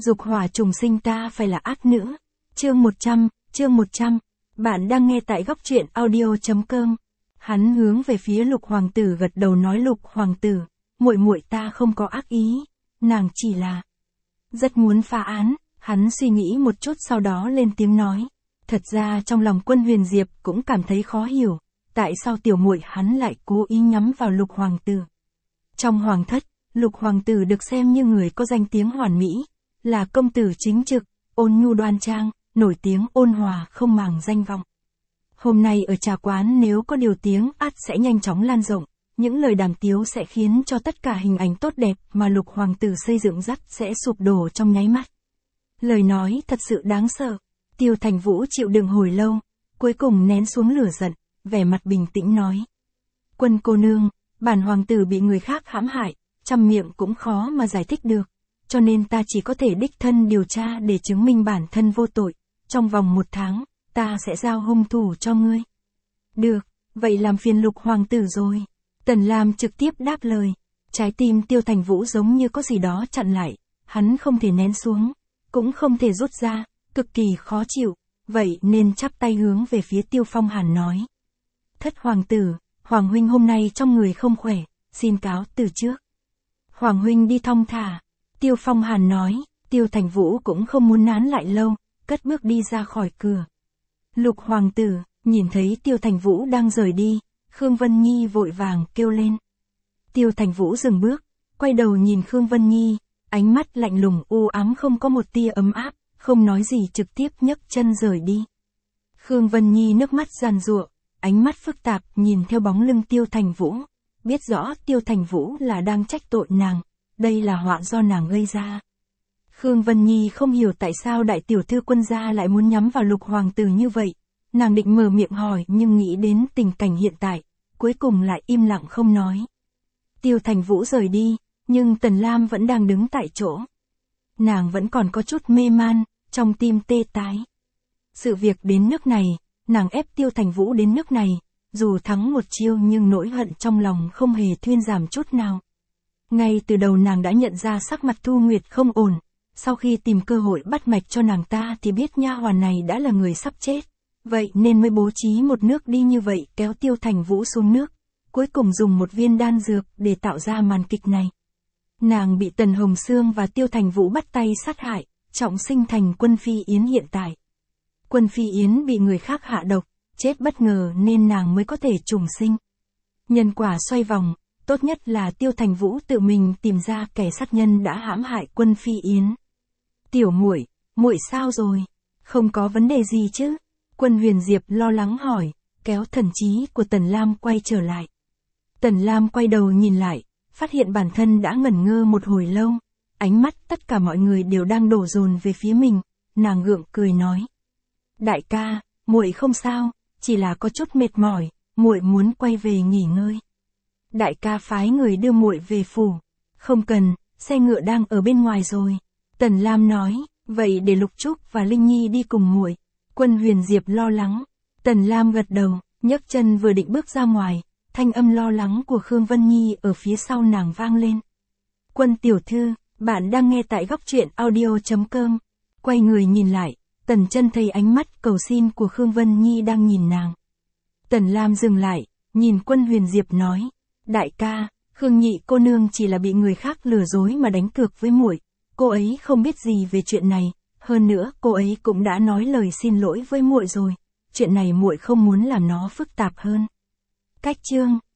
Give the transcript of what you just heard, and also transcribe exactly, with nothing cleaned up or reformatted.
dục hỏa trùng sinh ta phải là ác nữ. Chương một trăm, chương một trăm. Bạn đang nghe tại góc truyện audio chấm com. Hắn hướng về phía Lục hoàng tử gật đầu nói Lục hoàng tử, muội muội ta không có ác ý, nàng chỉ là rất muốn phá án. Hắn suy nghĩ một chút sau đó lên tiếng nói. Thật ra trong lòng Quân Huyền Diệp cũng cảm thấy khó hiểu, tại sao tiểu muội hắn lại cố ý nhắm vào Lục hoàng tử. Trong hoàng thất, Lục hoàng tử được xem như người có danh tiếng hoàn mỹ, là công tử chính trực, ôn nhu đoan trang, nổi tiếng ôn hòa không màng danh vọng. Hôm nay ở trà quán nếu có điều tiếng át sẽ nhanh chóng lan rộng, những lời đàm tiếu sẽ khiến cho tất cả hình ảnh tốt đẹp mà Lục hoàng tử xây dựng dắt sẽ sụp đổ trong nháy mắt. Lời nói thật sự đáng sợ. Tiêu Thành Vũ chịu đựng hồi lâu, cuối cùng nén xuống lửa giận, vẻ mặt bình tĩnh nói. Quân cô nương, bản hoàng tử bị người khác hãm hại, trăm miệng cũng khó mà giải thích được, cho nên ta chỉ có thể đích thân điều tra để chứng minh bản thân vô tội, trong vòng một tháng, ta sẽ giao hung thủ cho ngươi. Được, vậy làm phiền Lục hoàng tử rồi. Tần Lam trực tiếp đáp lời, trái tim Tiêu Thành Vũ giống như có gì đó chặn lại, hắn không thể nén xuống, cũng không thể rút ra, cực kỳ khó chịu, vậy nên chắp tay hướng về phía Tiêu Phong Hàn nói. Thất hoàng tử, Hoàng huynh hôm nay trong người không khỏe, xin cáo từ trước. Hoàng huynh đi thong thả. Tiêu Phong Hàn nói. Tiêu Thành Vũ cũng không muốn nán lại lâu, cất bước đi ra khỏi cửa. Lục hoàng tử, nhìn thấy Tiêu Thành Vũ đang rời đi, Khương Vân Nhi vội vàng kêu lên. Tiêu Thành Vũ dừng bước, quay đầu nhìn Khương Vân Nhi, ánh mắt lạnh lùng u ám không có một tia ấm áp, không nói gì trực tiếp nhấc chân rời đi. Khương Vân Nhi nước mắt giàn giụa, ánh mắt phức tạp nhìn theo bóng lưng Tiêu Thành Vũ, biết rõ Tiêu Thành Vũ là đang trách tội nàng, đây là họa do nàng gây ra. Khương Vân Nhi không hiểu tại sao đại tiểu thư Quân gia lại muốn nhắm vào Lục hoàng tử như vậy, nàng định mở miệng hỏi nhưng nghĩ đến tình cảnh hiện tại, cuối cùng lại im lặng không nói. Tiêu Thành Vũ rời đi, nhưng Tần Lam vẫn đang đứng tại chỗ. Nàng vẫn còn có chút mê man, trong tim tê tái. Sự việc đến nước này, nàng ép Tiêu Thành Vũ đến nước này, dù thắng một chiêu nhưng nỗi hận trong lòng không hề thuyên giảm chút nào. Ngay từ đầu nàng đã nhận ra sắc mặt Thu Nguyệt không ổn, sau khi tìm cơ hội bắt mạch cho nàng ta thì biết nha hoàn này đã là người sắp chết, vậy nên mới bố trí một nước đi như vậy kéo Tiêu Thành Vũ xuống nước, cuối cùng dùng một viên đan dược để tạo ra màn kịch này. Nàng bị Tần Hồng Sương và Tiêu Thành Vũ bắt tay sát hại, trọng sinh thành Quân Phi Yến hiện tại. Quân Phi Yến bị người khác hạ độc, chết bất ngờ nên nàng mới có thể trùng sinh. Nhân quả xoay vòng, tốt nhất là Tiêu Thành Vũ tự mình tìm ra kẻ sát nhân đã hãm hại Quân Phi Yến. Tiểu muội, muội sao rồi? Không có vấn đề gì chứ? Quân Huyền Diệp lo lắng hỏi, kéo thần trí của Tần Lam quay trở lại. Tần Lam quay đầu nhìn lại, phát hiện bản thân đã ngẩn ngơ một hồi lâu, ánh mắt tất cả mọi người đều đang đổ dồn về phía mình, nàng gượng cười nói. Đại ca, muội không sao, chỉ là có chút mệt mỏi, muội muốn quay về nghỉ ngơi. Đại ca phái người đưa muội về phủ. Không cần, xe ngựa đang ở bên ngoài rồi. Tần Lam nói, vậy để Lục Trúc và Linh Nhi đi cùng muội. Quân Huyền Diệp lo lắng. Tần Lam gật đầu, nhấc chân vừa định bước ra ngoài, thanh âm lo lắng của Khương Vân Nhi ở phía sau nàng vang lên. Quân tiểu thư, bạn đang nghe tại góc truyện audio chấm com. Quay người nhìn lại, Tần Chân thấy ánh mắt cầu xin của Khương Vân Nhi đang nhìn nàng. Tần Lam dừng lại, nhìn Quân Huyền Diệp nói. Đại ca, Khương nhị cô nương chỉ là bị người khác lừa dối mà đánh cược với muội, cô ấy không biết gì về chuyện này, hơn nữa cô ấy cũng đã nói lời xin lỗi với muội rồi, chuyện này muội không muốn làm nó phức tạp hơn. Cách chương